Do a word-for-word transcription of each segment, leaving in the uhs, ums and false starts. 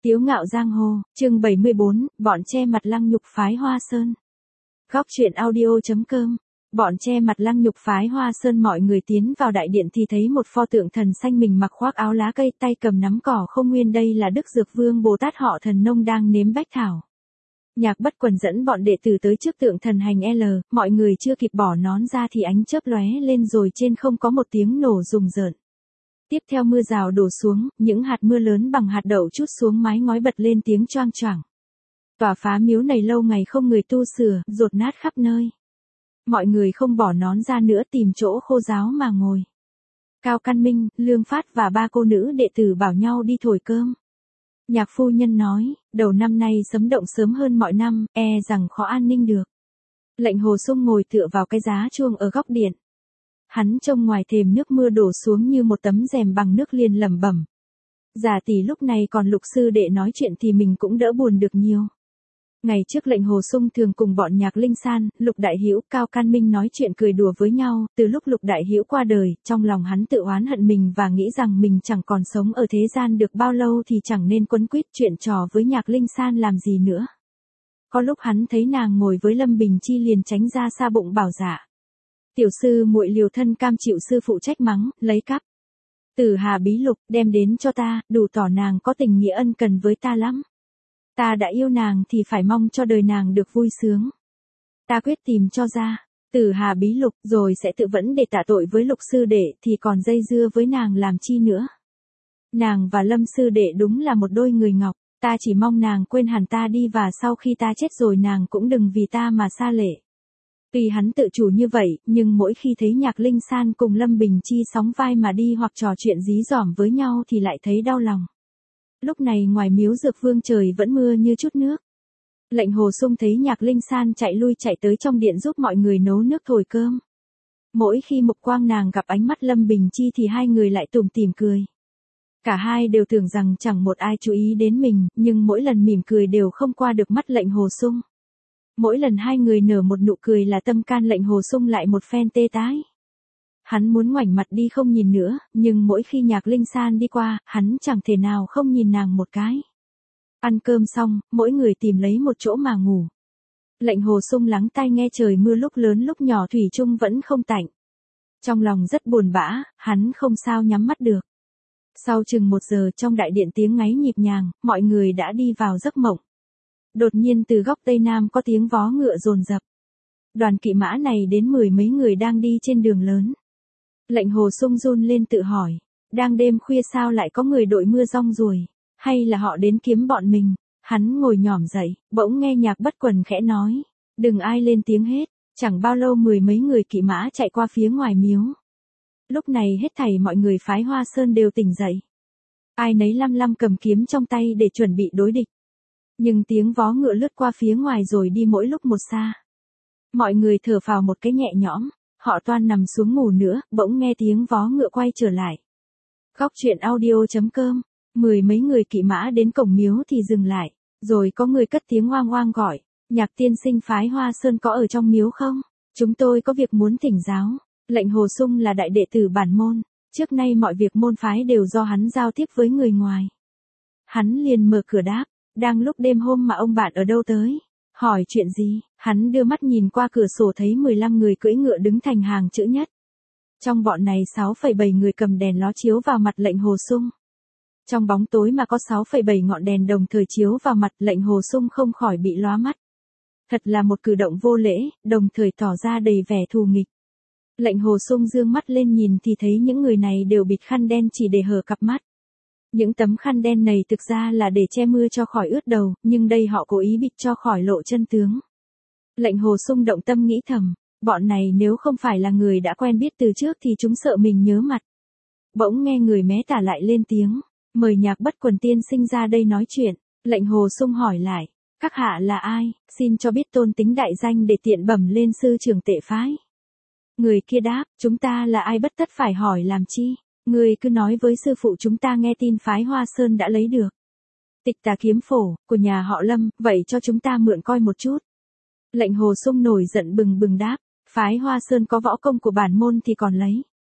Tiếu ngạo giang hồ, chương bảy mươi bốn, bọn che mặt lăng nhục phái Hoa Sơn. Góc truyện audio chấm com. Bọn che mặt lăng nhục phái Hoa Sơn. Mọi người tiến vào đại điện thì thấy một pho tượng thần xanh mình mặc khoác áo lá cây, tay cầm nắm cỏ không nguyên, đây là Đức Dược Vương Bồ Tát họ Thần Nông đang nếm bách thảo. Nhạc Bất Quần dẫn bọn đệ tử tới trước tượng thần hành L, mọi người chưa kịp bỏ nón ra thì ánh chớp lóe lên rồi trên không có một tiếng nổ rùng rợn. Tiếp theo mưa rào đổ xuống, những hạt mưa lớn bằng hạt đậu trút xuống mái ngói bật lên tiếng choang choảng. Tòa phá miếu này lâu ngày không người tu sửa, dột nát khắp nơi. Mọi người không bỏ nón ra nữa, tìm chỗ khô ráo mà ngồi. Cao Căn Minh, Lương Phát và ba cô nữ đệ tử bảo nhau đi thổi cơm. Nhạc phu nhân nói, đầu năm nay sấm động sớm hơn mọi năm, e rằng khó an ninh được. Lệnh Hồ Sung ngồi tựa vào cái giá chuông ở góc điện. Hắn trông ngoài thềm nước mưa đổ xuống như một tấm rèm bằng nước liền lẩm bẩm. Giả tỷ lúc này còn Lục sư đệ nói chuyện thì mình cũng đỡ buồn được nhiều. Ngày trước Lệnh Hồ Sung thường cùng bọn Nhạc Linh San, Lục Đại Hữu, Cao Can Minh nói chuyện cười đùa với nhau, từ lúc Lục Đại Hữu qua đời, trong lòng hắn tự oán hận mình và nghĩ rằng mình chẳng còn sống ở thế gian được bao lâu thì chẳng nên quấn quýt chuyện trò với Nhạc Linh San làm gì nữa. Có lúc hắn thấy nàng ngồi với Lâm Bình Chi liền tránh ra xa bụng bảo dạ. Tiểu sư muội liều thân cam chịu sư phụ trách mắng, lấy cắp. Tử Hà bí lục đem đến cho ta, đủ tỏ nàng có tình nghĩa ân cần với ta lắm. Ta đã yêu nàng thì phải mong cho đời nàng được vui sướng. Ta quyết tìm cho ra, Tử Hà bí lục rồi sẽ tự vẫn để tạ tội với Lục sư đệ thì còn dây dưa với nàng làm chi nữa. Nàng và Lâm sư đệ đúng là một đôi người ngọc, ta chỉ mong nàng quên hẳn ta đi và sau khi ta chết rồi nàng cũng đừng vì ta mà xa lệ. Tuy hắn tự chủ như vậy, nhưng mỗi khi thấy Nhạc Linh San cùng Lâm Bình Chi sóng vai mà đi hoặc trò chuyện dí dỏm với nhau thì lại thấy đau lòng. Lúc này ngoài miếu Dược Vương trời vẫn mưa như chút nước. Lệnh Hồ Sung thấy Nhạc Linh San chạy lui chạy tới trong điện giúp mọi người nấu nước thổi cơm. Mỗi khi mục quang nàng gặp ánh mắt Lâm Bình Chi thì hai người lại tủm tỉm cười. Cả hai đều tưởng rằng chẳng một ai chú ý đến mình, nhưng mỗi lần mỉm cười đều không qua được mắt Lệnh Hồ Sung. Mỗi lần hai người nở một nụ cười là tâm can Lệnh Hồ Sung lại một phen tê tái. Hắn muốn ngoảnh mặt đi không nhìn nữa, nhưng mỗi khi Nhạc Linh San đi qua, hắn chẳng thể nào không nhìn nàng một cái. Ăn cơm xong, mỗi người tìm lấy một chỗ mà ngủ. Lệnh Hồ Sung lắng tai nghe trời mưa lúc lớn lúc nhỏ thủy chung vẫn không tạnh. Trong lòng rất buồn bã, hắn không sao nhắm mắt được. Sau chừng một giờ trong đại điện tiếng ngáy nhịp nhàng, mọi người đã đi vào giấc mộng. Đột nhiên từ góc tây nam có tiếng vó ngựa dồn dập. Đoàn kỵ mã này đến mười mấy người đang đi trên đường lớn. Lệnh Hồ Sung run lên tự hỏi, đang đêm khuya sao lại có người đội mưa rong ruổi, hay là họ đến kiếm bọn mình. Hắn ngồi nhỏm dậy, bỗng nghe Nhạc Bất Quần khẽ nói, đừng ai lên tiếng hết. Chẳng bao lâu mười mấy người kỵ mã chạy qua phía ngoài miếu. Lúc này hết thảy mọi người phái Hoa Sơn đều tỉnh dậy. Ai nấy lăm lăm cầm kiếm trong tay để chuẩn bị đối địch. Nhưng tiếng vó ngựa lướt qua phía ngoài rồi đi mỗi lúc một xa. Mọi người thở phào một cái nhẹ nhõm, họ toan nằm xuống ngủ nữa, bỗng nghe tiếng vó ngựa quay trở lại. Góc truyện audio chấm com, mười mấy người kỵ mã đến cổng miếu thì dừng lại, rồi có người cất tiếng oang oang gọi, Nhạc tiên sinh phái Hoa Sơn có ở trong miếu không? Chúng tôi có việc muốn thỉnh giáo. Lệnh Hồ Sung là đại đệ tử bản môn, trước nay mọi việc môn phái đều do hắn giao tiếp với người ngoài. Hắn liền mở cửa đáp. Đang lúc đêm hôm mà ông bạn ở đâu tới? Hỏi chuyện gì? Hắn đưa mắt nhìn qua cửa sổ thấy mười lăm người cưỡi ngựa đứng thành hàng chữ nhất. Trong bọn này sáu phẩy bảy người cầm đèn ló chiếu vào mặt Lệnh Hồ Sung. Trong bóng tối mà có sáu phẩy bảy ngọn đèn đồng thời chiếu vào mặt Lệnh Hồ Sung không khỏi bị lóa mắt. Thật là một cử động vô lễ, đồng thời tỏ ra đầy vẻ thù nghịch. Lệnh Hồ Sung dương mắt lên nhìn thì thấy những người này đều bịt khăn đen chỉ để hở cặp mắt. Những tấm khăn đen này thực ra là để che mưa cho khỏi ướt đầu, nhưng đây họ cố ý bịt cho khỏi lộ chân tướng. Lệnh Hồ Sung động tâm nghĩ thầm, bọn này nếu không phải là người đã quen biết từ trước thì chúng sợ mình nhớ mặt. Bỗng nghe người mé tả lại lên tiếng, mời Nhạc Bất Quần tiên sinh ra đây nói chuyện. Lệnh Hồ Sung hỏi lại, các hạ là ai, xin cho biết tôn tính đại danh để tiện bẩm lên sư trưởng tệ phái. Người kia đáp, chúng ta là ai bất tất phải hỏi làm chi. Người cứ nói với sư phụ chúng ta nghe tin phái Hoa Sơn đã lấy được Tịch Tà kiếm phổ của nhà họ Lâm, vậy cho chúng ta mượn coi một chút. Lệnh Hồ Sung nổi giận bừng bừng đáp, phái Hoa Sơn có võ công của bản môn thì còn lấy.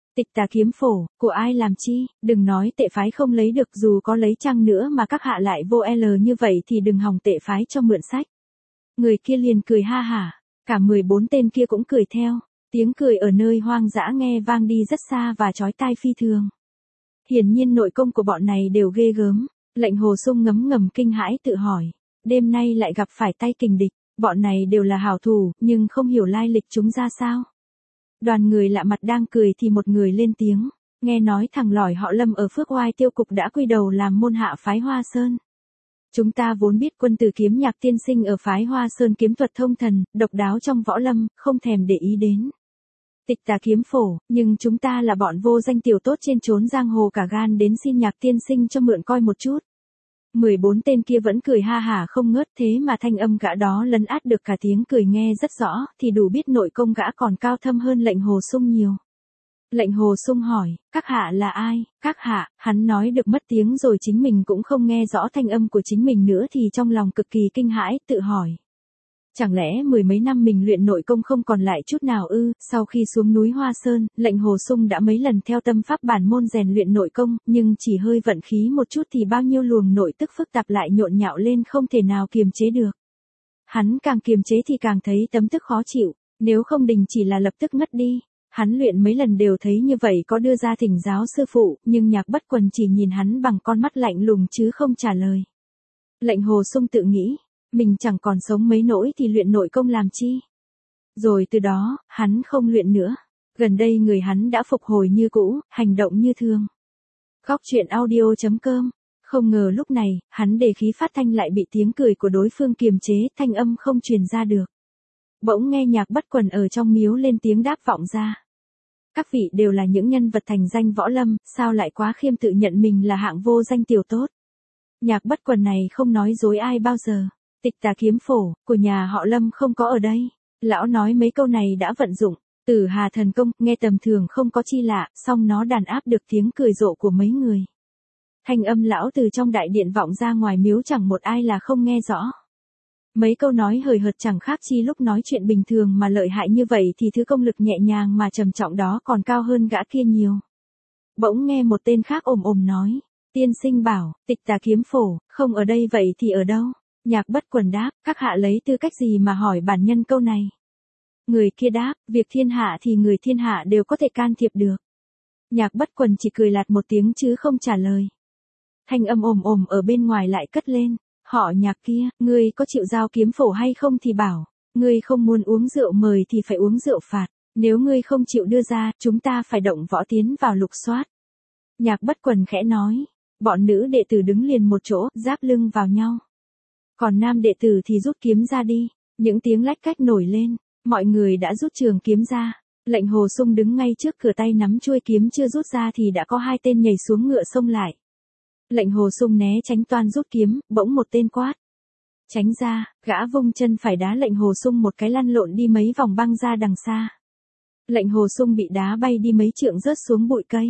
Tịch Tà Kiếm Phổ, của ai làm chi, đừng nói tệ phái không lấy được, dù có lấy chăng nữa mà các hạ lại vô L như vậy thì đừng hòng tệ phái cho mượn sách. Người kia liền cười ha hả, cả mười bốn tên kia cũng cười theo, tiếng cười ở nơi hoang dã nghe vang đi rất xa và chói tai phi thường. Hiển nhiên nội công của bọn này đều ghê gớm, Lệnh Hồ Xung ngấm ngầm kinh hãi tự hỏi, đêm nay lại gặp phải tay kình địch, bọn này đều là hảo thủ, nhưng không hiểu lai lịch chúng ra sao. Đoàn người lạ mặt đang cười thì một người lên tiếng, nghe nói thằng lỏi họ Lâm ở Phước Oai Tiêu Cục đã quy đầu làm môn hạ phái Hoa Sơn. Chúng ta vốn biết quân tử kiếm Nhạc tiên sinh ở phái Hoa Sơn kiếm thuật thông thần, độc đáo trong võ lâm, không thèm để ý đến Tịch Tà Kiếm Phổ, nhưng chúng ta là bọn vô danh tiểu tốt trên chốn giang hồ cả gan đến xin Nhạc tiên sinh cho mượn coi một chút. mười bốn tên kia vẫn cười ha hả không ngớt, thế mà thanh âm gã đó lấn át được cả tiếng cười nghe rất rõ, thì đủ biết nội công gã còn cao thâm hơn Lệnh Hồ Xung nhiều. Lệnh Hồ Xung hỏi, các hạ là ai? Các hạ, hắn nói được mất tiếng rồi chính mình cũng không nghe rõ thanh âm của chính mình nữa thì trong lòng cực kỳ kinh hãi, tự hỏi. Chẳng lẽ mười mấy năm mình luyện nội công không còn lại chút nào ư? Sau khi xuống núi Hoa Sơn, Lệnh Hồ Xung đã mấy lần theo tâm pháp bản môn rèn luyện nội công, nhưng chỉ hơi vận khí một chút thì bao nhiêu luồng nội tức phức tạp lại nhộn nhạo lên không thể nào kiềm chế được. Hắn càng kiềm chế thì càng thấy tấm tức khó chịu, nếu không đình chỉ là lập tức ngất đi. Hắn luyện mấy lần đều thấy như vậy, có đưa ra thỉnh giáo sư phụ, nhưng Nhạc Bất Quần chỉ nhìn hắn bằng con mắt lạnh lùng chứ không trả lời. Lệnh Hồ Xung tự nghĩ, mình chẳng còn sống mấy nỗi thì luyện nội công làm chi. Rồi từ đó, hắn không luyện nữa. Gần đây người hắn đã phục hồi như cũ, hành động như thường. Góc truyện audio chấm com. Không ngờ lúc này, hắn để khí phát thanh lại bị tiếng cười của đối phương kiềm chế, thanh âm không truyền ra được. Bỗng nghe Nhạc Bất Quần ở trong miếu lên tiếng đáp vọng ra. Các vị đều là những nhân vật thành danh võ lâm, sao lại quá khiêm tự nhận mình là hạng vô danh tiểu tốt. Nhạc Bất Quần này không nói dối ai bao giờ. Tịch Tà Kiếm Phổ, của nhà họ Lâm không có ở đây. Lão nói mấy câu này đã vận dụng Tử Hà thần công, nghe tầm thường không có chi lạ, song nó đàn áp được tiếng cười rộ của mấy người. Thanh âm lão từ trong đại điện vọng ra ngoài miếu chẳng một ai là không nghe rõ. Mấy câu nói hời hợt chẳng khác chi lúc nói chuyện bình thường mà lợi hại như vậy thì thứ công lực nhẹ nhàng mà trầm trọng đó còn cao hơn gã kia nhiều. Bỗng nghe một tên khác ồm ồm nói, tiên sinh bảo, Tịch Tà Kiếm Phổ, không ở đây vậy thì ở đâu? Nhạc Bất Quần đáp, các hạ lấy tư cách gì mà hỏi bản nhân câu này? Người kia đáp, việc thiên hạ thì người thiên hạ đều có thể can thiệp được. Nhạc Bất Quần chỉ cười lạt một tiếng chứ không trả lời. Thanh âm ồm ồm ở bên ngoài lại cất lên, họ Nhạc kia, ngươi có chịu giao kiếm phổ hay không thì bảo, ngươi không muốn uống rượu mời thì phải uống rượu phạt, nếu ngươi không chịu đưa ra, chúng ta phải động võ tiến vào lục soát. Nhạc Bất Quần khẽ nói, bọn nữ đệ tử đứng liền một chỗ, giáp lưng vào nhau. Còn nam đệ tử thì rút kiếm ra đi, những tiếng lách cách nổi lên, mọi người đã rút trường kiếm ra. Lệnh Hồ Xung đứng ngay trước cửa tay nắm chuôi kiếm chưa rút ra thì đã có hai tên nhảy xuống ngựa xông lại. Lệnh Hồ Xung né tránh toan rút kiếm, bỗng một tên quát. Tránh ra, gã vung chân phải đá Lệnh Hồ Xung một cái lăn lộn đi mấy vòng băng ra đằng xa. Lệnh Hồ Xung bị đá bay đi mấy trượng rớt xuống bụi cây.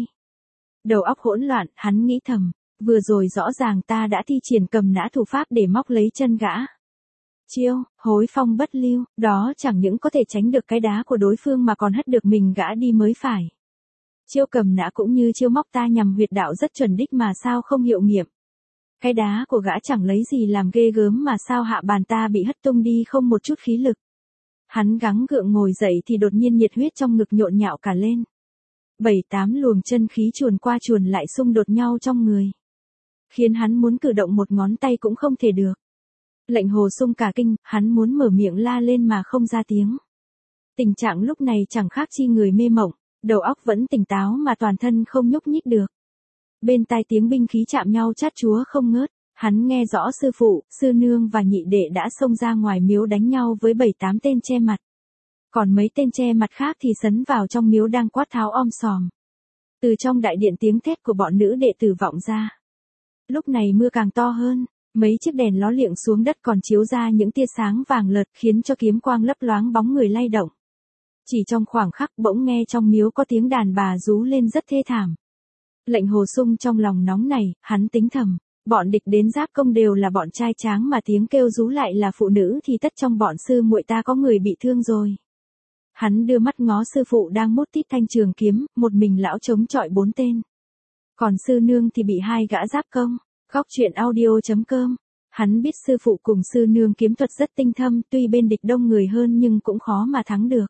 Đầu óc hỗn loạn, hắn nghĩ thầm, vừa rồi rõ ràng ta đã thi triển cầm nã thủ pháp để móc lấy chân gã. Chiêu, hối phong bất lưu, đó chẳng những có thể tránh được cái đá của đối phương mà còn hất được mình gã đi mới phải. Chiêu cầm nã cũng như chiêu móc ta nhằm huyệt đạo rất chuẩn đích mà sao không hiệu nghiệm. Cái đá của gã chẳng lấy gì làm ghê gớm mà sao hạ bàn ta bị hất tung đi không một chút khí lực. Hắn gắng gượng ngồi dậy thì đột nhiên nhiệt huyết trong ngực nhộn nhạo cả lên. Bảy tám luồng chân khí chuồn qua chuồn lại xung đột nhau trong người, khiến hắn muốn cử động một ngón tay cũng không thể được. Lệnh Hồ Xung cả kinh, hắn muốn mở miệng la lên mà không ra tiếng. Tình trạng lúc này chẳng khác chi người mê mộng, đầu óc vẫn tỉnh táo mà toàn thân không nhúc nhích được. Bên tai tiếng binh khí chạm nhau chát chúa không ngớt, hắn nghe rõ sư phụ, sư nương và nhị đệ đã xông ra ngoài miếu đánh nhau với bảy tám tên che mặt. Còn mấy tên che mặt khác thì sấn vào trong miếu đang quát tháo om sòm. Từ trong đại điện tiếng thét của bọn nữ đệ tử vọng ra. Lúc này mưa càng to hơn, mấy chiếc đèn ló liệng xuống đất còn chiếu ra những tia sáng vàng lợt khiến cho kiếm quang lấp loáng bóng người lay động. Chỉ trong khoảng khắc bỗng nghe trong miếu có tiếng đàn bà rú lên rất thê thảm. Lệnh Hồ Xung trong lòng nóng này, hắn tính thầm, bọn địch đến giáp công đều là bọn trai tráng mà tiếng kêu rú lại là phụ nữ thì tất trong bọn sư muội ta có người bị thương rồi. Hắn đưa mắt ngó sư phụ đang mút tít thanh trường kiếm, một mình lão chống chọi bốn tên. Còn sư nương thì bị hai gã giáp công. Góc truyện audio.com. Hắn biết sư phụ cùng sư nương kiếm thuật rất tinh thâm, tuy bên địch đông người hơn nhưng cũng khó mà thắng được.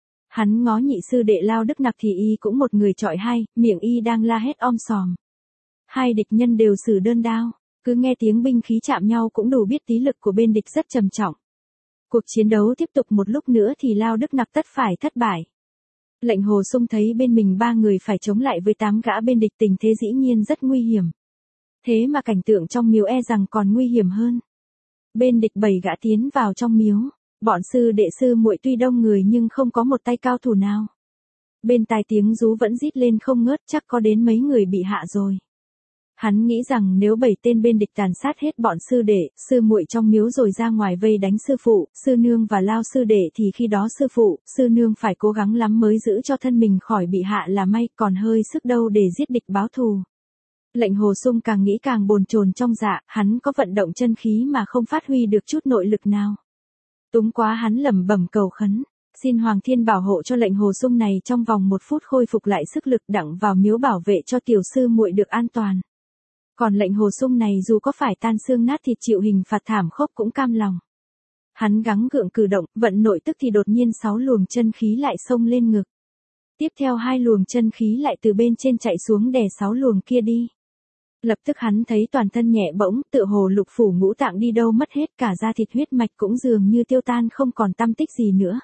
Hắn ngó nhị sư đệ Lao Đức Nặc thì y cũng một người chọi hai, miệng y đang la hét om sòm. Hai địch nhân đều sử đơn đao, cứ nghe tiếng binh khí chạm nhau cũng đủ biết tí lực của bên địch rất trầm trọng. Cuộc chiến đấu tiếp tục một lúc nữa thì Lao Đức Nặc tất phải thất bại. Lệnh Hồ Xung thấy bên mình ba người phải chống lại với tám gã bên địch, tình thế dĩ nhiên rất nguy hiểm. Thế mà cảnh tượng trong miếu e rằng còn nguy hiểm hơn. Bên địch bảy gã tiến vào trong miếu, bọn sư đệ sư muội tuy đông người nhưng không có một tay cao thủ nào. Bên tai tiếng rú vẫn rít lên không ngớt, chắc có đến mấy người bị hạ rồi. Hắn nghĩ rằng nếu bảy tên bên địch tàn sát hết bọn sư đệ, sư muội trong miếu rồi ra ngoài vây đánh sư phụ, sư nương và Lao sư đệ thì khi đó sư phụ, sư nương phải cố gắng lắm mới giữ cho thân mình khỏi bị hạ là may, còn hơi sức đâu để giết địch báo thù. Lệnh Hồ Xung càng nghĩ càng bồn chồn trong dạ, hắn có vận động chân khí mà không phát huy được chút nội lực nào. Túng quá hắn lẩm bẩm cầu khấn, xin Hoàng Thiên bảo hộ cho Lệnh Hồ Xung này trong vòng một phút khôi phục lại sức lực đặng vào miếu bảo vệ cho tiểu sư muội được an toàn. Còn Lệnh Hồ Xung này dù có phải tan xương nát thịt chịu hình phạt thảm khốc cũng cam lòng. Hắn gắng gượng cử động, vận nội tức thì đột nhiên sáu luồng chân khí lại xông lên ngực. Tiếp theo hai luồng chân khí lại từ bên trên chạy xuống đè sáu luồng kia đi. Lập tức hắn thấy toàn thân nhẹ bỗng, tựa hồ lục phủ ngũ tạng đi đâu mất hết, cả da thịt huyết mạch cũng dường như tiêu tan không còn tăm tích gì nữa.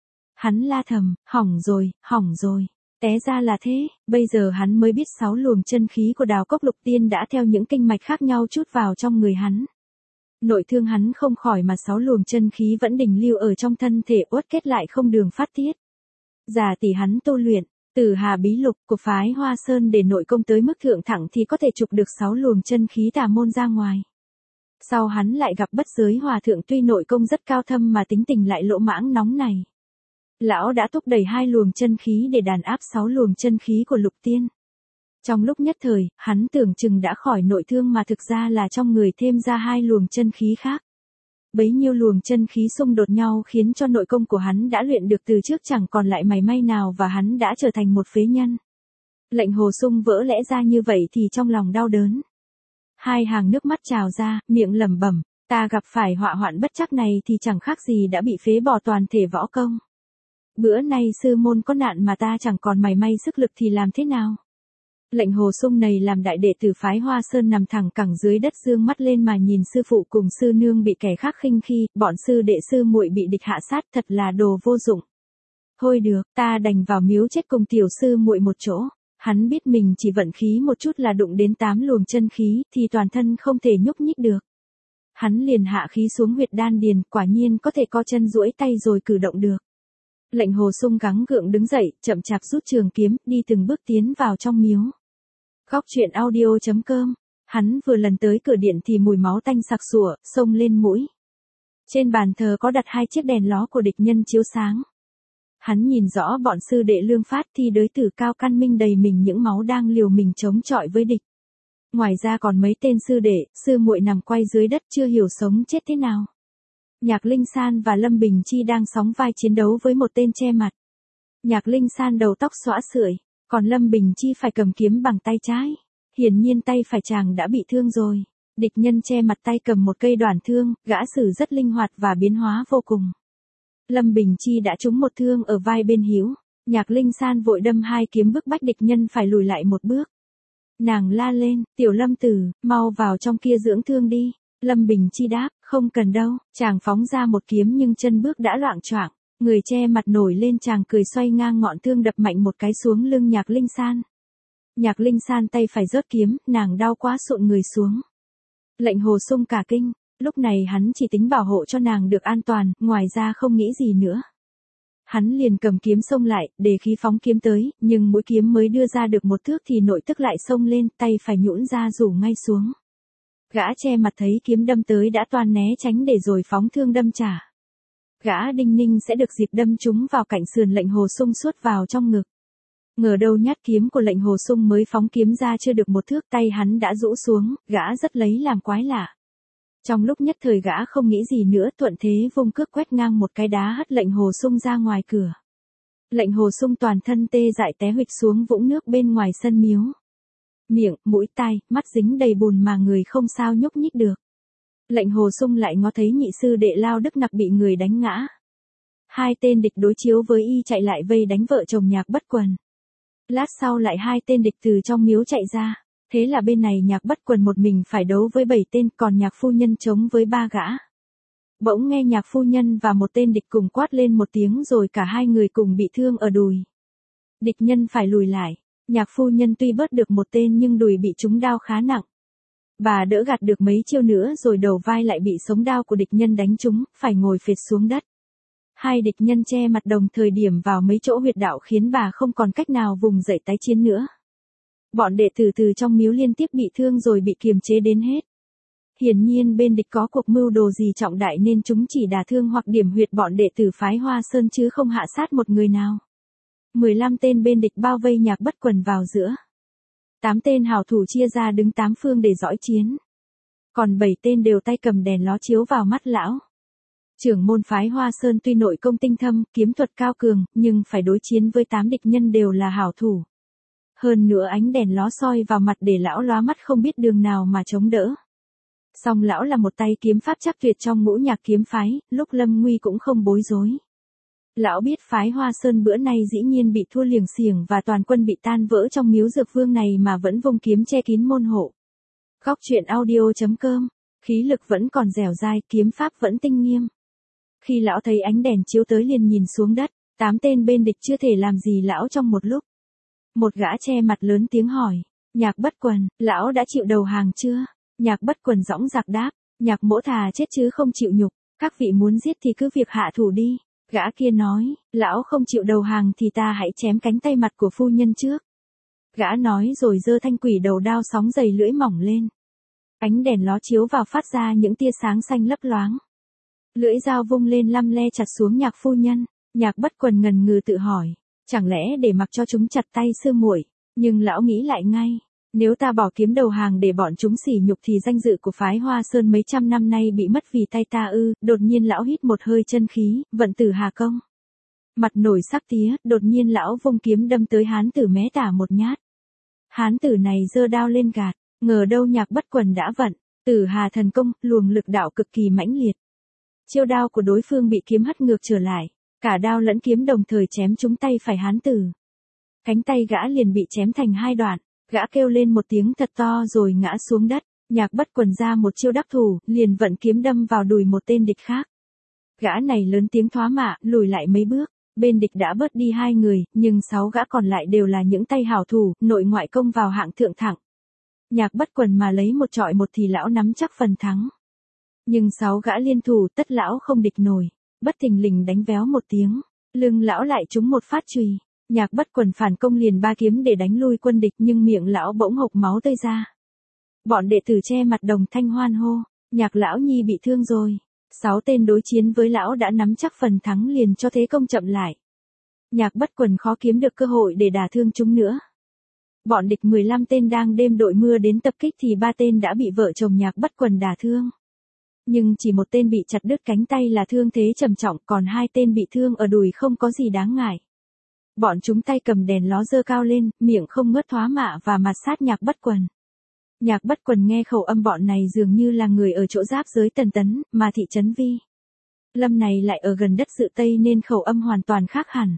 Hắn la thầm, hỏng rồi, hỏng rồi. Té ra là thế, bây giờ hắn mới biết sáu luồng chân khí của Đào Cốc Lục Tiên đã theo những kinh mạch khác nhau trút vào trong người hắn. Nội thương hắn không khỏi mà sáu luồng chân khí vẫn đỉnh lưu ở trong thân thể uất kết lại không đường phát tiết. Giả tỷ hắn tu luyện, từ Hà Bí Lục của phái Hoa Sơn để nội công tới mức thượng thẳng thì có thể chụp được sáu luồng chân khí tà môn ra ngoài. Sau hắn lại gặp Bất Giới Hòa Thượng, tuy nội công rất cao thâm mà tính tình lại lỗ mãng nóng này. Lão đã thúc đẩy hai luồng chân khí để đàn áp sáu luồng chân khí của Lục Tiên. Trong lúc nhất thời, hắn tưởng chừng đã khỏi nội thương mà thực ra là trong người thêm ra hai luồng chân khí khác. Bấy nhiêu luồng chân khí xung đột nhau khiến cho nội công của hắn đã luyện được từ trước chẳng còn lại mảy may nào và hắn đã trở thành một phế nhân. Lệnh Hồ Xung vỡ lẽ ra như vậy thì trong lòng đau đớn. Hai hàng nước mắt trào ra, miệng lẩm bẩm, ta gặp phải họa hoạn bất trắc này thì chẳng khác gì đã bị phế bỏ toàn thể võ công. Bữa nay sư môn có nạn mà ta chẳng còn mảy may sức lực thì làm thế nào? Lệnh Hồ Xung này làm đại đệ tử phái Hoa Sơn nằm thẳng cẳng dưới đất dương mắt lên mà nhìn sư phụ cùng sư nương bị kẻ khác khinh khi, bọn sư đệ sư muội bị địch hạ sát, thật là đồ vô dụng. Thôi được, ta đành vào miếu chết cùng tiểu sư muội một chỗ. Hắn biết mình chỉ vận khí một chút là đụng đến tám luồng chân khí thì toàn thân không thể nhúc nhích được. Hắn liền hạ khí xuống huyệt đan điền, quả nhiên có thể co chân duỗi tay rồi cử động được. Lệnh Hồ Xung gắng gượng đứng dậy, chậm chạp rút trường kiếm, đi từng bước tiến vào trong miếu. Góc truyện audio.com. Hắn vừa lần tới cửa điện thì mùi máu tanh sặc sủa, xông lên mũi. Trên bàn thờ có đặt hai chiếc đèn ló của địch nhân chiếu sáng. Hắn nhìn rõ bọn sư đệ Lương Phát thi đới tử Cao Căn Minh đầy mình những máu đang liều mình chống chọi với địch. Ngoài ra còn mấy tên sư đệ, sư muội nằm quay dưới đất chưa hiểu sống chết thế nào. Nhạc Linh San và Lâm Bình Chi đang sóng vai chiến đấu với một tên che mặt. Nhạc Linh San đầu tóc xõa sưởi, còn Lâm Bình Chi phải cầm kiếm bằng tay trái. Hiển nhiên tay phải chàng đã bị thương rồi. Địch nhân che mặt tay cầm một cây đoản thương, gã sử rất linh hoạt và biến hóa vô cùng. Lâm Bình Chi đã trúng một thương ở vai bên hữu. Nhạc Linh San vội đâm hai kiếm bức bách địch nhân phải lùi lại một bước. Nàng la lên, tiểu Lâm tử, mau vào trong kia dưỡng thương đi. Lâm Bình Chi đáp, không cần đâu. Chàng phóng ra một kiếm nhưng chân bước đã loạng choạng. Người che mặt nổi lên, chàng cười xoay ngang ngọn thương đập mạnh một cái xuống lưng Nhạc Linh San. Nhạc Linh San tay phải rớt kiếm, nàng đau quá sụn người xuống. Lệnh Hồ Xung cả kinh, lúc này hắn chỉ tính bảo hộ cho nàng được an toàn, ngoài ra không nghĩ gì nữa. Hắn liền cầm kiếm xông lại, để khí phóng kiếm tới, nhưng mũi kiếm mới đưa ra được một thước thì nội tức lại xông lên, tay phải nhũn ra rủ ngay xuống. Gã che mặt thấy kiếm đâm tới đã toan né tránh để rồi phóng thương đâm trả. Gã đinh ninh sẽ được dịp đâm trúng vào cạnh sườn Lệnh Hồ Xung suốt vào trong ngực. Ngờ đâu nhát kiếm của Lệnh Hồ Xung mới phóng kiếm ra chưa được một thước, tay hắn đã rũ xuống, gã rất lấy làm quái lạ. Trong lúc nhất thời gã không nghĩ gì nữa, thuận thế vung cước quét ngang một cái đá hất Lệnh Hồ Xung ra ngoài cửa. Lệnh Hồ Sung toàn thân tê dại té huỵch xuống vũng nước bên ngoài sân miếu. Miệng, mũi, tai, mắt dính đầy bùn mà người không sao nhúc nhích được. Lệnh Hồ Sung lại ngó thấy nhị sư đệ Lao Đức Nặc bị người đánh ngã. Hai tên địch đối chiếu với y chạy lại vây đánh vợ chồng Nhạc Bất Quần. Lát sau lại hai tên địch từ trong miếu chạy ra. Thế là bên này Nhạc Bất Quần một mình phải đấu với bảy tên, còn Nhạc phu nhân chống với ba gã. Bỗng nghe Nhạc phu nhân và một tên địch cùng quát lên một tiếng rồi cả hai người cùng bị thương ở đùi. Địch nhân phải lùi lại. Nhạc phu nhân tuy bớt được một tên nhưng đùi bị trúng đao khá nặng. Bà đỡ gạt được mấy chiêu nữa rồi đầu vai lại bị sống đao của địch nhân đánh trúng, phải ngồi phệt xuống đất. Hai địch nhân che mặt đồng thời điểm vào mấy chỗ huyệt đạo khiến bà không còn cách nào vùng dậy tái chiến nữa. Bọn đệ tử từ trong miếu liên tiếp bị thương rồi bị kiềm chế đến hết. Hiển nhiên bên địch có cuộc mưu đồ gì trọng đại nên chúng chỉ đả thương hoặc điểm huyệt bọn đệ tử phái Hoa Sơn chứ không hạ sát một người nào. mười lăm tên bên địch bao vây Nhạc Bất Quần vào giữa. tám tên hảo thủ chia ra đứng tám phương để dõi chiến. Còn bảy tên đều tay cầm đèn ló chiếu vào mắt lão. Trưởng môn phái Hoa Sơn tuy nội công tinh thâm, kiếm thuật cao cường, nhưng phải đối chiến với tám địch nhân đều là hảo thủ. Hơn nữa ánh đèn ló soi vào mặt để lão lóa mắt không biết đường nào mà chống đỡ. Song lão là một tay kiếm pháp chắc tuyệt trong ngũ nhạc kiếm phái, lúc lâm nguy cũng không bối rối. Lão biết phái Hoa Sơn bữa nay dĩ nhiên bị thua liềng xiềng và toàn quân bị tan vỡ trong miếu dược vương này mà vẫn vung kiếm che kín môn hộ. Góc truyện audio chấm com, khí lực vẫn còn dẻo dai, kiếm pháp vẫn tinh nghiêm. Khi lão thấy ánh đèn chiếu tới liền nhìn xuống đất, tám tên bên địch chưa thể làm gì lão trong một lúc. Một gã che mặt lớn tiếng hỏi, Nhạc Bất Quần, lão đã chịu đầu hàng chưa? Nhạc Bất Quần dõng dạc đáp, Nhạc mỗ thà chết chứ không chịu nhục, các vị muốn giết thì cứ việc hạ thủ đi. Gã kia nói, lão không chịu đầu hàng thì ta hãy chém cánh tay mặt của phu nhân trước. Gã nói rồi giơ thanh quỷ đầu đao sóng dày lưỡi mỏng lên. Ánh đèn ló chiếu vào phát ra những tia sáng xanh lấp loáng. Lưỡi dao vung lên lăm le chặt xuống Nhạc phu nhân. Nhạc Bất Quần ngần ngừ tự hỏi, chẳng lẽ để mặc cho chúng chặt tay sư muội? Nhưng lão nghĩ lại ngay, nếu ta bỏ kiếm đầu hàng để bọn chúng sỉ nhục thì danh dự của phái Hoa Sơn mấy trăm năm nay bị mất vì tay ta ư? Đột nhiên lão hít một hơi chân khí, vận tử hà công. Mặt nổi sắc tía, đột nhiên lão vung kiếm đâm tới hán tử mé tả một nhát. Hán tử này giơ đao lên gạt, ngờ đâu Nhạc Bất Quần đã vận tử hà thần công, luồng lực đạo cực kỳ mãnh liệt. Chiêu đao của đối phương bị kiếm hất ngược trở lại, cả đao lẫn kiếm đồng thời chém trúng tay phải hán tử. Cánh tay gã liền bị chém thành hai đoạn, gã kêu lên một tiếng thật to rồi ngã xuống đất. Nhạc Bất Quần ra một chiêu đắc thủ, liền vận kiếm đâm vào đùi một tên địch khác. Gã này lớn tiếng thoá mạ, lùi lại mấy bước, bên địch đã bớt đi hai người, nhưng sáu gã còn lại đều là những tay hảo thủ, nội ngoại công vào hạng thượng thẳng. Nhạc Bất Quần mà lấy một trọi một thì lão nắm chắc phần thắng. Nhưng sáu gã liên thủ tất lão không địch nổi, bất thình lình đánh véo một tiếng, lưng lão lại trúng một phát chùy. Nhạc Bất Quần phản công liền ba kiếm để đánh lui quân địch nhưng miệng lão bỗng hộc máu tơi ra. Bọn đệ tử che mặt đồng thanh hoan hô, Nhạc lão nhi bị thương rồi. Sáu tên đối chiến với lão đã nắm chắc phần thắng liền cho thế công chậm lại. Nhạc Bất Quần khó kiếm được cơ hội để đả thương chúng nữa. Bọn địch mười lăm tên đang đêm đội mưa đến tập kích thì ba tên đã bị vợ chồng Nhạc Bất Quần đả thương. Nhưng chỉ một tên bị chặt đứt cánh tay là thương thế trầm trọng, còn hai tên bị thương ở đùi không có gì đáng ngại. Bọn chúng tay cầm đèn ló giơ cao lên, miệng không ngớt thoá mạ và mặt sát Nhạc Bất Quần. Nhạc Bất Quần nghe khẩu âm bọn này dường như là người ở chỗ giáp giới Tần Tấn, mà thị trấn Vi Lâm này lại ở gần đất Dự Tây nên khẩu âm hoàn toàn khác hẳn.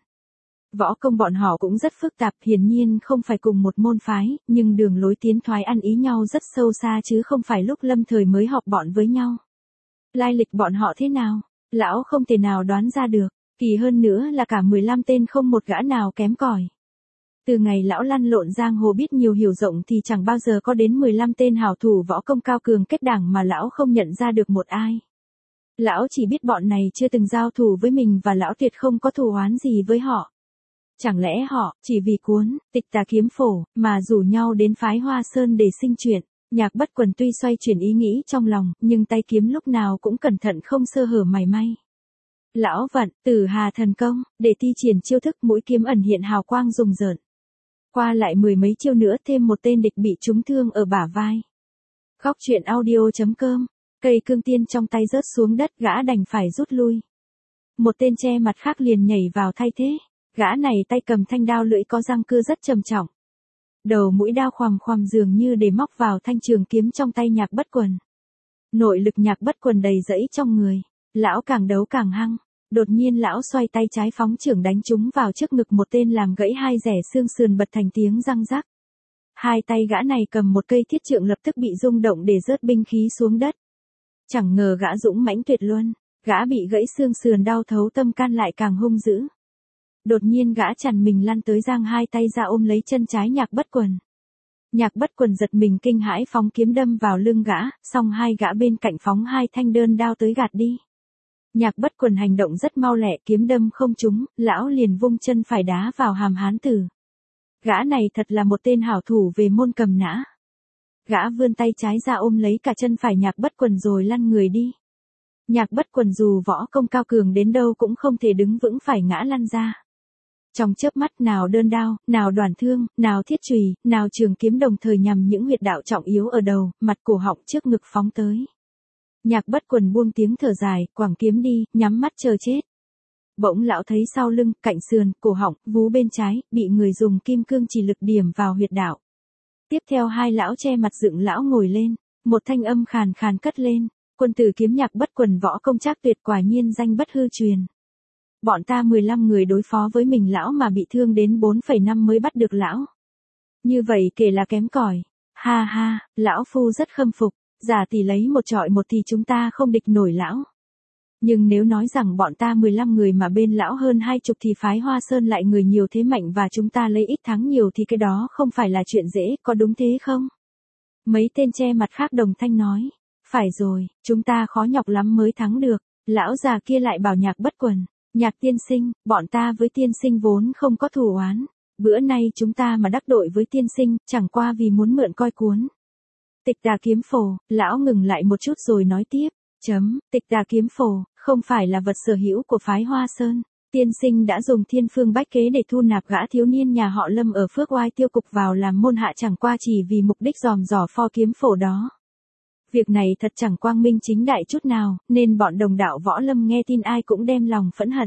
Võ công bọn họ cũng rất phức tạp, hiển nhiên không phải cùng một môn phái, nhưng đường lối tiến thoái ăn ý nhau rất sâu xa chứ không phải lúc lâm thời mới họp bọn với nhau. Lai lịch bọn họ thế nào, lão không thể nào đoán ra được, kỳ hơn nữa là cả mười lăm tên không một gã nào kém cỏi. Từ ngày lão lăn lộn giang hồ biết nhiều hiểu rộng thì chẳng bao giờ có đến mười lăm tên hảo thủ võ công cao cường kết đảng mà lão không nhận ra được một ai. Lão chỉ biết bọn này chưa từng giao thủ với mình và lão tuyệt không có thù oán gì với họ. Chẳng lẽ họ, chỉ vì cuốn Tịch Tà Kiếm Phổ, mà rủ nhau đến phái Hoa Sơn để sinh chuyện? Nhạc Bất Quần tuy xoay chuyển ý nghĩ trong lòng, nhưng tay kiếm lúc nào cũng cẩn thận không sơ hở mảy may. Lão vận Tử Hà thần công, để thi triển chiêu thức mũi kiếm ẩn hiện hào quang rùng rợn. Qua lại mười mấy chiêu nữa thêm một tên địch bị trúng thương ở bả vai. Góc truyện audio chấm com, cây cương tiên trong tay rớt xuống đất, gã đành phải rút lui. Một tên che mặt khác liền nhảy vào thay thế. Gã này tay cầm thanh đao lưỡi có răng cưa rất trầm trọng. Đầu mũi đao khoằm khoằm dường như để móc vào thanh trường kiếm trong tay Nhạc Bất Quần. Nội lực Nhạc Bất Quần đầy dẫy trong người. Lão càng đấu càng hăng. Đột nhiên lão xoay tay trái phóng chưởng đánh trúng vào trước ngực một tên làm gãy hai rẻ xương sườn bật thành tiếng răng rắc. Hai tay gã này cầm một cây thiết trượng lập tức bị rung động để rớt binh khí xuống đất. Chẳng ngờ gã dũng mãnh tuyệt luân. Gã bị gãy xương sườn đau thấu tâm can lại càng hung dữ. Đột nhiên gã chằn mình lăn tới giang hai tay ra ôm lấy chân trái Nhạc Bất Quần. Nhạc Bất Quần giật mình kinh hãi phóng kiếm đâm vào lưng gã, xong hai gã bên cạnh phóng hai thanh đơn đao tới gạt đi. Nhạc Bất Quần hành động rất mau lẹ, kiếm đâm không trúng, lão liền vung chân phải đá vào hàm hán tử. Gã này thật là một tên hảo thủ về môn cầm nã. Gã vươn tay trái ra ôm lấy cả chân phải Nhạc Bất Quần rồi lăn người đi. Nhạc Bất Quần dù võ công cao cường đến đâu cũng không thể đứng vững phải ngã lăn ra. Trong chớp mắt nào đơn đao, nào đoản thương, nào thiết chùy, nào trường kiếm đồng thời nhằm những huyệt đạo trọng yếu ở đầu, mặt cổ họng trước ngực phóng tới. Nhạc Bất Quần buông tiếng thở dài, quẳng kiếm đi, nhắm mắt chờ chết. Bỗng lão thấy sau lưng, cạnh sườn, cổ họng, vú bên trái, bị người dùng kim cương chỉ lực điểm vào huyệt đạo. Tiếp theo hai lão che mặt dựng lão ngồi lên, một thanh âm khàn khàn cất lên, quân tử kiếm Nhạc Bất Quần võ công trác tuyệt quả nhiên danh bất hư truyền. Bọn ta mười lăm người đối phó với mình lão mà bị thương đến bốn phẩy năm mới bắt được lão. Như vậy kể là kém cỏi. Ha ha, lão phu rất khâm phục, giả tỷ lấy một trọi một thì chúng ta không địch nổi lão. Nhưng nếu nói rằng bọn ta mười lăm người mà bên lão hơn hai chục thì phái Hoa Sơn lại người nhiều thế mạnh và chúng ta lấy ít thắng nhiều thì cái đó không phải là chuyện dễ, có đúng thế không? Mấy tên che mặt khác đồng thanh nói. Phải rồi, chúng ta khó nhọc lắm mới thắng được. Lão già kia lại bảo Nhạc Bất Quần. Nhạc tiên sinh, bọn ta với tiên sinh vốn không có thù oán. Bữa nay chúng ta mà đắc tội với tiên sinh, chẳng qua vì muốn mượn coi cuốn. Tịch Tà Kiếm Phổ, lão ngừng lại một chút rồi nói tiếp. Chấm, Tịch Tà Kiếm Phổ, không phải là vật sở hữu của phái Hoa Sơn. Tiên sinh đã dùng thiên phương bách kế để thu nạp gã thiếu niên nhà họ Lâm ở Phước Oai Tiêu Cục vào làm môn hạ chẳng qua chỉ vì mục đích dòm dò pho kiếm phổ đó. Việc này thật chẳng quang minh chính đại chút nào, nên bọn đồng đạo võ lâm nghe tin ai cũng đem lòng phẫn hận.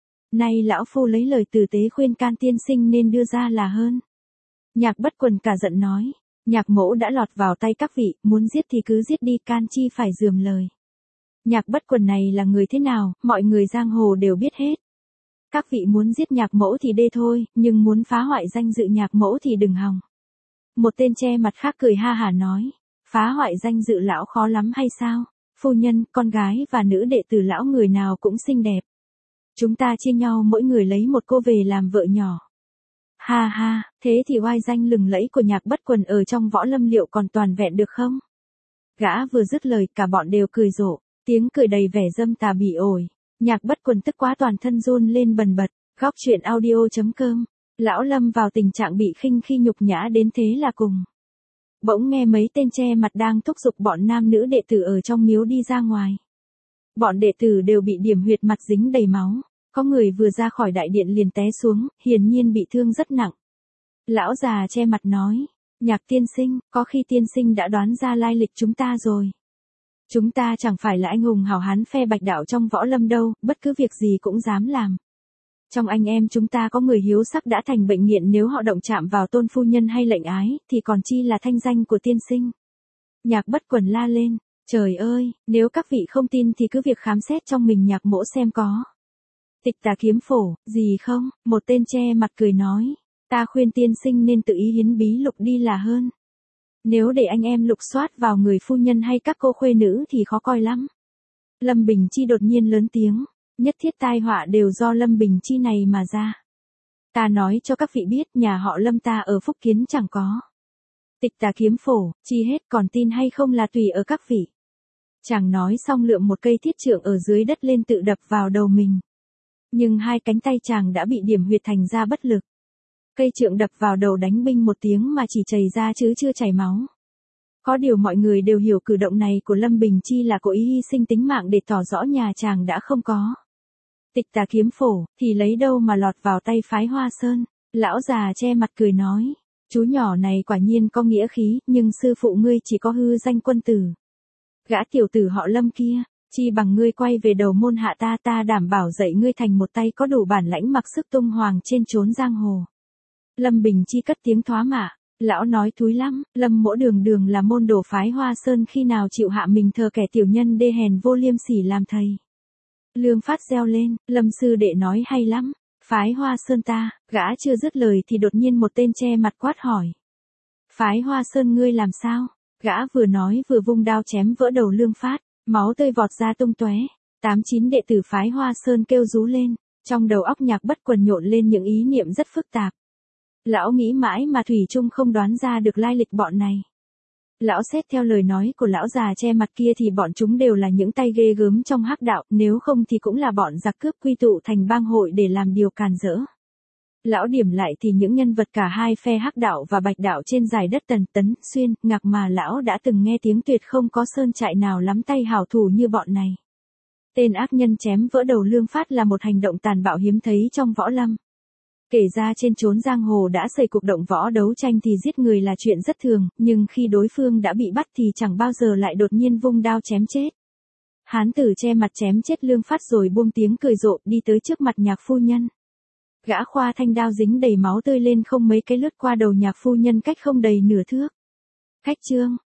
Nay lão phu lấy lời tử tế khuyên can tiên sinh nên đưa ra là hơn. Nhạc Bất Quần cả giận nói, Nhạc mỗ đã lọt vào tay các vị, muốn giết thì cứ giết đi, can chi phải rườm lời. Nhạc Bất Quần này là người thế nào, mọi người giang hồ đều biết hết. Các vị muốn giết Nhạc mỗ thì đê thôi, nhưng muốn phá hoại danh dự Nhạc mỗ thì đừng hòng. Một tên che mặt khác cười ha hả nói. Phá hoại danh dự lão khó lắm hay sao? Phu nhân, con gái và nữ đệ tử lão người nào cũng xinh đẹp. Chúng ta chia nhau mỗi người lấy một cô về làm vợ nhỏ. Ha ha, thế thì oai danh lừng lẫy của Nhạc Bất Quần ở trong võ lâm liệu còn toàn vẹn được không? Gã vừa dứt lời cả bọn đều cười rộ, tiếng cười đầy vẻ dâm tà bỉ ổi. Nhạc Bất Quần tức quá toàn thân run lên bần bật. Góc truyện audio chấm com. Lão Lâm vào tình trạng bị khinh khi nhục nhã đến thế là cùng. Bỗng nghe mấy tên che mặt đang thúc giục bọn nam nữ đệ tử ở trong miếu đi ra ngoài. Bọn đệ tử đều bị điểm huyệt mặt dính đầy máu. Có người vừa ra khỏi đại điện liền té xuống, hiển nhiên bị thương rất nặng. Lão già che mặt nói, Nhạc tiên sinh, có khi tiên sinh đã đoán ra lai lịch chúng ta rồi. Chúng ta chẳng phải là anh hùng hào hán phe bạch đạo trong võ lâm đâu, bất cứ việc gì cũng dám làm. Trong anh em chúng ta có người hiếu sắc đã thành bệnh nghiện, nếu họ động chạm vào tôn phu nhân hay lệnh ái, thì còn chi là thanh danh của tiên sinh. Nhạc Bất Quần la lên, trời ơi, nếu các vị không tin thì cứ việc khám xét trong mình Nhạc mỗ xem có. Tịch Tà Kiếm Phổ, gì không? Một tên che mặt cười nói, ta khuyên tiên sinh nên tự ý hiến bí lục đi là hơn. Nếu để anh em lục soát vào người phu nhân hay các cô khuê nữ thì khó coi lắm. Lâm Bình Chi đột nhiên lớn tiếng, nhất thiết tai họa đều do Lâm Bình Chi này mà ra. Ta nói cho các vị biết nhà họ Lâm ta ở Phúc Kiến chẳng có. Tịch Tà Kiếm Phổ, chi hết, còn tin hay không là tùy ở các vị. Chàng nói xong lượm một cây thiết trượng ở dưới đất lên tự đập vào đầu mình. Nhưng hai cánh tay chàng đã bị điểm huyệt thành ra bất lực. Cây trượng đập vào đầu đánh binh một tiếng mà chỉ chảy ra chứ chưa chảy máu. Có điều mọi người đều hiểu cử động này của Lâm Bình Chi là cố ý hy sinh tính mạng để tỏ rõ nhà chàng đã không có. Tịch Tà Kiếm Phổ, thì lấy đâu mà lọt vào tay phái Hoa Sơn. Lão già che mặt cười nói, chú nhỏ này quả nhiên có nghĩa khí, nhưng sư phụ ngươi chỉ có hư danh quân tử. Gã tiểu tử họ Lâm kia, Chi bằng ngươi quay về đầu môn hạ ta, ta đảm bảo dạy ngươi thành một tay có đủ bản lãnh mặc sức tung hoàng trên chốn giang hồ. Lâm Bình Chi cất tiếng thoá mạ, lão nói thúi lắm, Lâm mỗ đường đường là môn đồ phái Hoa Sơn khi nào chịu hạ mình thờ kẻ tiểu nhân đê hèn vô liêm sỉ làm thầy. Lương Phát reo lên, Lâm sư đệ nói hay lắm, phái Hoa Sơn ta, gã chưa dứt lời thì đột nhiên một tên che mặt quát hỏi. Phái Hoa Sơn ngươi làm sao? Gã vừa nói vừa vung đao chém vỡ đầu Lương Phát, máu tươi vọt ra tung tóe. Tám chín đệ tử phái Hoa Sơn kêu rú lên, trong đầu óc Nhạc Bất Quần nhộn lên những ý niệm rất phức tạp. Lão nghĩ mãi mà thủy chung không đoán ra được lai lịch bọn này. Lão xét theo lời nói của lão già che mặt kia thì bọn chúng đều là những tay ghê gớm trong hắc đạo, nếu không thì cũng là bọn giặc cướp quy tụ thành bang hội để làm điều càn rỡ. Lão điểm lại thì những nhân vật cả hai phe hắc đạo và bạch đạo trên giải đất Tần, Tấn, Xuyên, Ngạc mà lão đã từng nghe tiếng tuyệt không có sơn trại nào lắm tay hảo thủ như bọn này. Tên ác nhân chém vỡ đầu Lương Phát là một hành động tàn bạo hiếm thấy trong võ lâm. Kể ra trên chốn giang hồ đã xảy cuộc động võ đấu tranh thì giết người là chuyện rất thường, nhưng khi đối phương đã bị bắt thì chẳng bao giờ lại đột nhiên vung đao chém chết. Hán tử che mặt chém chết Lương Phát rồi buông tiếng cười rộ đi tới trước mặt Nhạc phu nhân. Gã khoa thanh đao dính đầy máu tươi lên không mấy cái lướt qua đầu Nhạc phu nhân cách không đầy nửa thước. Khách trương,